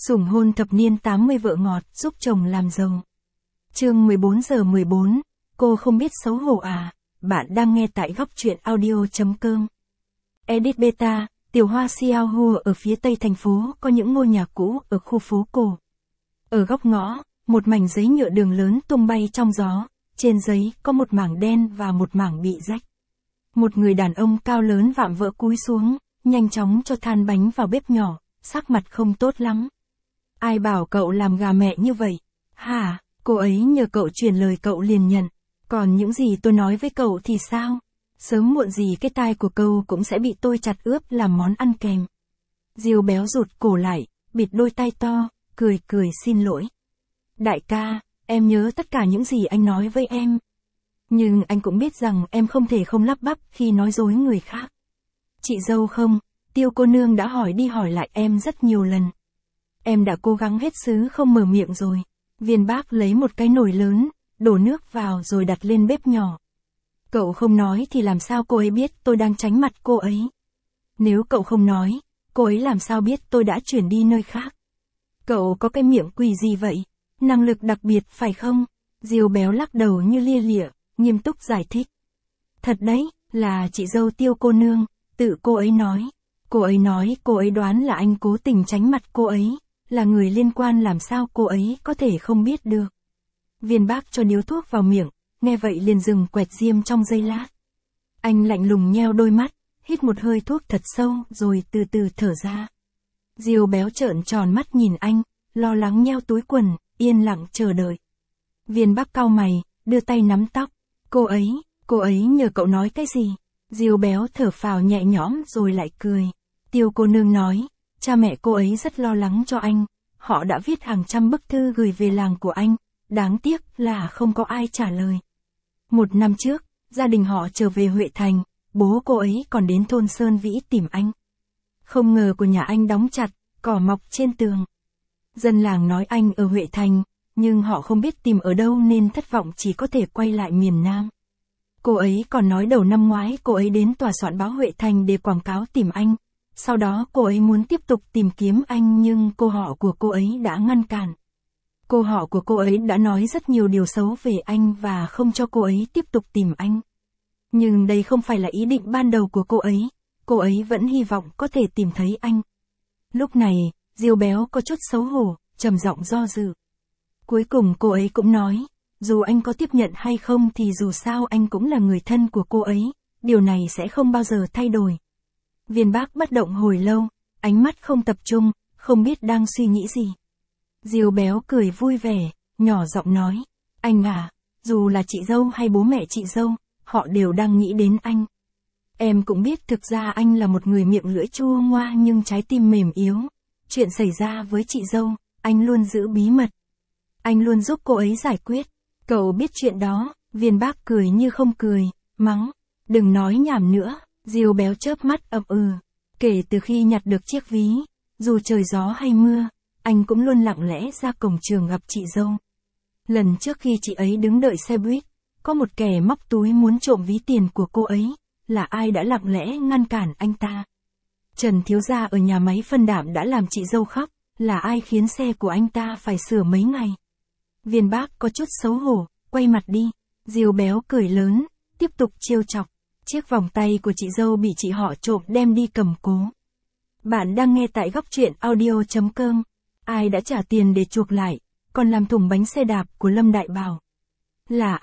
Sủng hôn thập niên 80 vợ ngọt giúp chồng làm giàu. Chương 14:14, cô không biết xấu hổ à? Bạn đang nghe tại góc truyện audio.com. Edit Beta, tiểu hoa Xiaohua ở phía tây thành phố có những ngôi nhà cũ ở khu phố cổ. Ở góc ngõ, một mảnh giấy nhựa đường lớn tung bay trong gió, trên giấy có một mảng đen và một mảng bị rách. Một người đàn ông cao lớn vạm vỡ cúi xuống, nhanh chóng cho than bánh vào bếp nhỏ, sắc mặt không tốt lắm. Ai bảo cậu làm gà mẹ như vậy? Hả, cô ấy nhờ cậu truyền lời cậu liền nhận. Còn những gì tôi nói với cậu thì sao? Sớm muộn gì cái tai của cậu cũng sẽ bị tôi chặt ướp làm món ăn kèm. Diêu béo rụt cổ lại, bịt đôi tai to, cười xin lỗi. Đại ca, em nhớ tất cả những gì anh nói với em. Nhưng anh cũng biết rằng em không thể không lắp bắp khi nói dối người khác. Chị dâu không, Tiêu cô nương đã hỏi đi hỏi lại em rất nhiều lần. Em đã cố gắng hết sức không mở miệng rồi. Viên bác lấy một cái nồi lớn, đổ nước vào rồi đặt lên bếp nhỏ. Cậu không nói thì làm sao cô ấy biết tôi đang tránh mặt cô ấy? Nếu cậu không nói, cô ấy làm sao biết tôi đã chuyển đi nơi khác? Cậu có cái miệng quỷ gì vậy? Năng lực đặc biệt phải không? Diêu béo lắc đầu như lia lịa, nghiêm túc giải thích. Thật đấy, là chị dâu Tiêu cô nương, tự cô ấy nói. Cô ấy đoán là anh cố tình tránh mặt cô ấy, là người liên quan làm sao cô ấy có thể không biết được. Viên bác cho điếu thuốc vào miệng, nghe vậy liền dừng quẹt diêm trong giây lát. Anh lạnh lùng nheo đôi mắt, hít một hơi thuốc thật sâu rồi từ từ thở ra. Diêu béo trợn tròn mắt nhìn anh, lo lắng nheo túi quần, yên lặng chờ đợi. Viên bác cau mày, đưa tay nắm tóc. Cô ấy nhờ cậu nói cái gì? Diêu béo thở phào nhẹ nhõm rồi lại cười. Tiêu cô nương nói, cha mẹ cô ấy rất lo lắng cho anh. Họ đã viết hàng trăm bức thư gửi về làng của anh. Đáng tiếc là không có ai trả lời. 1 năm trước, gia đình họ trở về Huệ Thành, bố cô ấy còn đến thôn Sơn Vĩ tìm anh. Không ngờ của nhà anh đóng chặt, cỏ mọc trên tường. Dân làng nói anh ở Huệ Thành, nhưng họ không biết tìm ở đâu nên thất vọng chỉ có thể quay lại miền Nam. Cô ấy còn nói đầu năm ngoái cô ấy đến tòa soạn báo Huệ Thành để quảng cáo tìm anh. Sau đó cô ấy muốn tiếp tục tìm kiếm anh nhưng cô họ của cô ấy đã ngăn cản. Cô họ của cô ấy đã nói rất nhiều điều xấu về anh và không cho cô ấy tiếp tục tìm anh. Nhưng đây không phải là ý định ban đầu của cô ấy vẫn hy vọng có thể tìm thấy anh. Lúc này, Diêu béo có chút xấu hổ, trầm giọng do dự. Cuối cùng cô ấy cũng nói, dù anh có tiếp nhận hay không thì dù sao anh cũng là người thân của cô ấy, điều này sẽ không bao giờ thay đổi. Viên bác bất động hồi lâu, ánh mắt không tập trung, không biết đang suy nghĩ gì. Diêu béo cười vui vẻ, nhỏ giọng nói, anh à, dù là chị dâu hay bố mẹ chị dâu, họ đều đang nghĩ đến anh. Em cũng biết thực ra anh là một người miệng lưỡi chua ngoa nhưng trái tim mềm yếu. Chuyện xảy ra với chị dâu, anh luôn giữ bí mật. Anh luôn giúp cô ấy giải quyết. Cậu biết chuyện đó, viên bác cười như không cười, mắng. Đừng nói nhảm nữa, Diêu béo chớp mắt ậm ừ. Kể từ khi nhặt được chiếc ví, dù trời gió hay mưa, anh cũng luôn lặng lẽ ra cổng trường gặp chị dâu. Lần trước khi chị ấy đứng đợi xe buýt, có một kẻ móc túi muốn trộm ví tiền của cô ấy, là ai đã lặng lẽ ngăn cản anh ta. Trần thiếu gia ở nhà máy phân đạm đã làm chị dâu khóc, là ai khiến xe của anh ta phải sửa mấy ngày. Viên bác có chút xấu hổ, quay mặt đi. Diêu béo cười lớn, tiếp tục trêu chọc. Chiếc vòng tay của chị dâu bị chị họ trộm đem đi cầm cố. Bạn đang nghe tại góc truyện audio.com. Ai đã trả tiền để chuộc lại, còn làm thủng bánh xe đạp của Lâm Đại Bảo? Là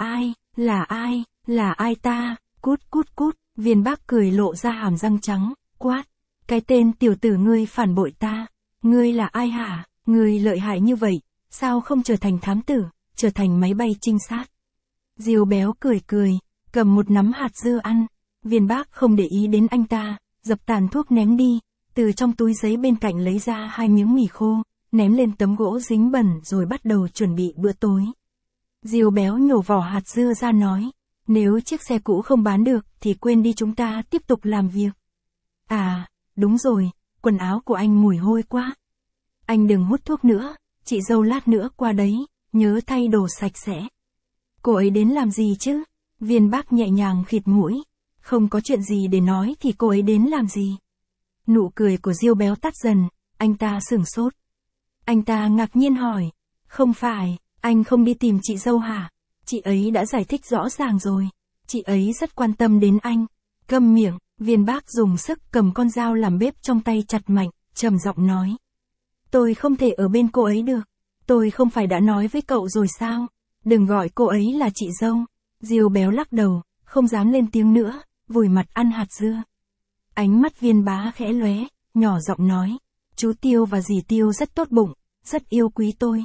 ai ta? Cút. Viên bác cười lộ ra hàm răng trắng, quát. Cái tên tiểu tử ngươi phản bội ta. Ngươi là ai hả? Ngươi lợi hại như vậy, sao không trở thành thám tử, trở thành máy bay trinh sát? Diêu béo cười, cầm một nắm hạt dưa ăn. Viên bác không để ý đến anh ta, dập tàn thuốc ném đi, từ trong túi giấy bên cạnh lấy ra 2 miếng mì khô, ném lên tấm gỗ dính bẩn rồi bắt đầu chuẩn bị bữa tối. Diêu béo nhổ vỏ hạt dưa ra nói, nếu chiếc xe cũ không bán được thì quên đi, chúng ta tiếp tục làm việc. À, đúng rồi, quần áo của anh mùi hôi quá. Anh đừng hút thuốc nữa, chị dâu lát nữa qua đấy, nhớ thay đồ sạch sẽ. Cô ấy đến làm gì chứ? Viên bác nhẹ nhàng khịt mũi, không có chuyện gì để nói thì cô ấy đến làm gì? Nụ cười của Diêu béo tắt dần, anh ta sửng sốt. Anh ta ngạc nhiên hỏi. Không phải, anh không đi tìm chị dâu hả? Chị ấy đã giải thích rõ ràng rồi. Chị ấy rất quan tâm đến anh. Câm miệng, Viên Bác dùng sức cầm con dao làm bếp trong tay chặt mạnh, trầm giọng nói. Tôi không thể ở bên cô ấy được. Tôi không phải đã nói với cậu rồi sao? Đừng gọi cô ấy là chị dâu. Diêu Béo lắc đầu, không dám lên tiếng nữa, vùi mặt ăn hạt dưa. Ánh mắt Viên Bá khẽ lóe, nhỏ giọng nói. Chú Tiêu và dì Tiêu rất tốt bụng, rất yêu quý tôi.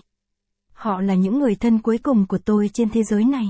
Họ là những người thân cuối cùng của tôi trên thế giới này.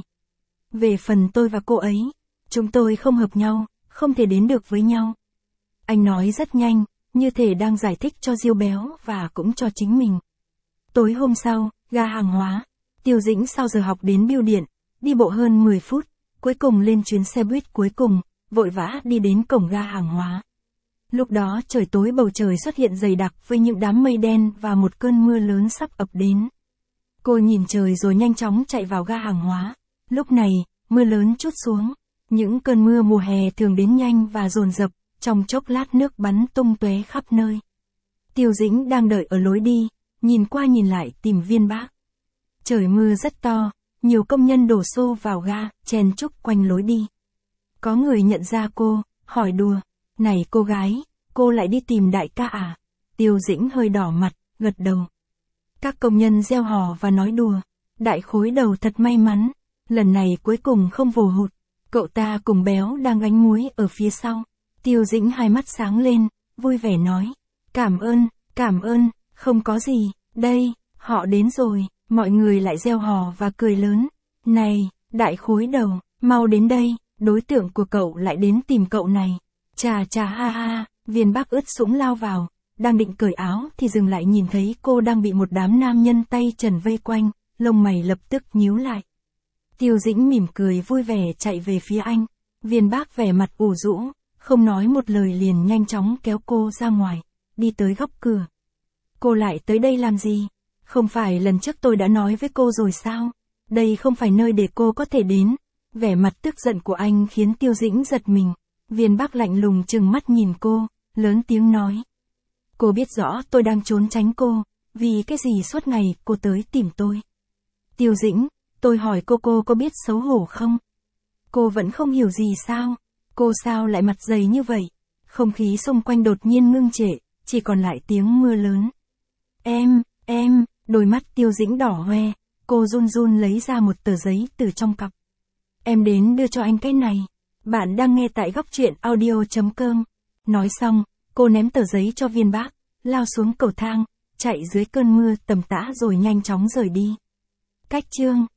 Về phần tôi và cô ấy, chúng tôi không hợp nhau, không thể đến được với nhau. Anh nói rất nhanh, như thể đang giải thích cho Diêu Béo và cũng cho chính mình. Tối hôm sau, ga hàng hóa, Tiêu Dĩnh sau giờ học đến bưu điện, đi bộ hơn 10 phút, cuối cùng lên chuyến xe buýt cuối cùng, vội vã đi đến cổng ga hàng hóa. Lúc đó trời tối, bầu trời xuất hiện dày đặc với những đám mây đen và một cơn mưa lớn sắp ập đến. Cô nhìn trời rồi nhanh chóng chạy vào ga hàng hóa. Lúc này, mưa lớn trút xuống. Những cơn mưa mùa hè thường đến nhanh và dồn dập, trong chốc lát nước bắn tung tóe khắp nơi. Tiêu Dĩnh đang đợi ở lối đi, nhìn qua nhìn lại tìm Viên Bác. Trời mưa rất to, nhiều công nhân đổ xô vào ga, chen chúc quanh lối đi. Có người nhận ra cô, hỏi đùa, này cô gái, cô lại đi tìm đại ca à? Tiêu Dĩnh hơi đỏ mặt, gật đầu. Các công nhân reo hò và nói đùa, Đại Khối Đầu thật may mắn, lần này cuối cùng không vồ hụt, cậu ta cùng Béo đang gánh muối ở phía sau. Tiêu Dĩnh hai mắt sáng lên, vui vẻ nói, cảm ơn, không có gì, đây, họ đến rồi, mọi người lại reo hò và cười lớn. Này, Đại Khối Đầu, mau đến đây, đối tượng của cậu lại đến tìm cậu này. Chà chà ha ha, Viên Bác ướt sũng lao vào, đang định cởi áo thì dừng lại nhìn thấy cô đang bị một đám nam nhân tay trần vây quanh, lông mày lập tức nhíu lại. Tiêu Dĩnh mỉm cười vui vẻ chạy về phía anh, Viên Bác vẻ mặt ủ rũ, không nói một lời liền nhanh chóng kéo cô ra ngoài, đi tới góc cửa. Cô lại tới đây làm gì? Không phải lần trước tôi đã nói với cô rồi sao? Đây không phải nơi để cô có thể đến. Vẻ mặt tức giận của anh khiến Tiêu Dĩnh giật mình. Viên Bác lạnh lùng trừng mắt nhìn cô, lớn tiếng nói. Cô biết rõ tôi đang trốn tránh cô, vì cái gì suốt ngày cô tới tìm tôi. Tiêu Dĩnh, tôi hỏi cô có biết xấu hổ không? Cô vẫn không hiểu gì sao? Cô sao lại mặt dày như vậy? Không khí xung quanh đột nhiên ngưng trệ, chỉ còn lại tiếng mưa lớn. Em, đôi mắt Tiêu Dĩnh đỏ hoe, cô run run lấy ra một tờ giấy từ trong cặp. Em đến đưa cho anh cái này. Bạn đang nghe tại góc truyện audio.com. Nói xong, cô ném tờ giấy cho Viên Bác, lao xuống cầu thang, chạy dưới cơn mưa tầm tã rồi nhanh chóng rời đi. Cách chương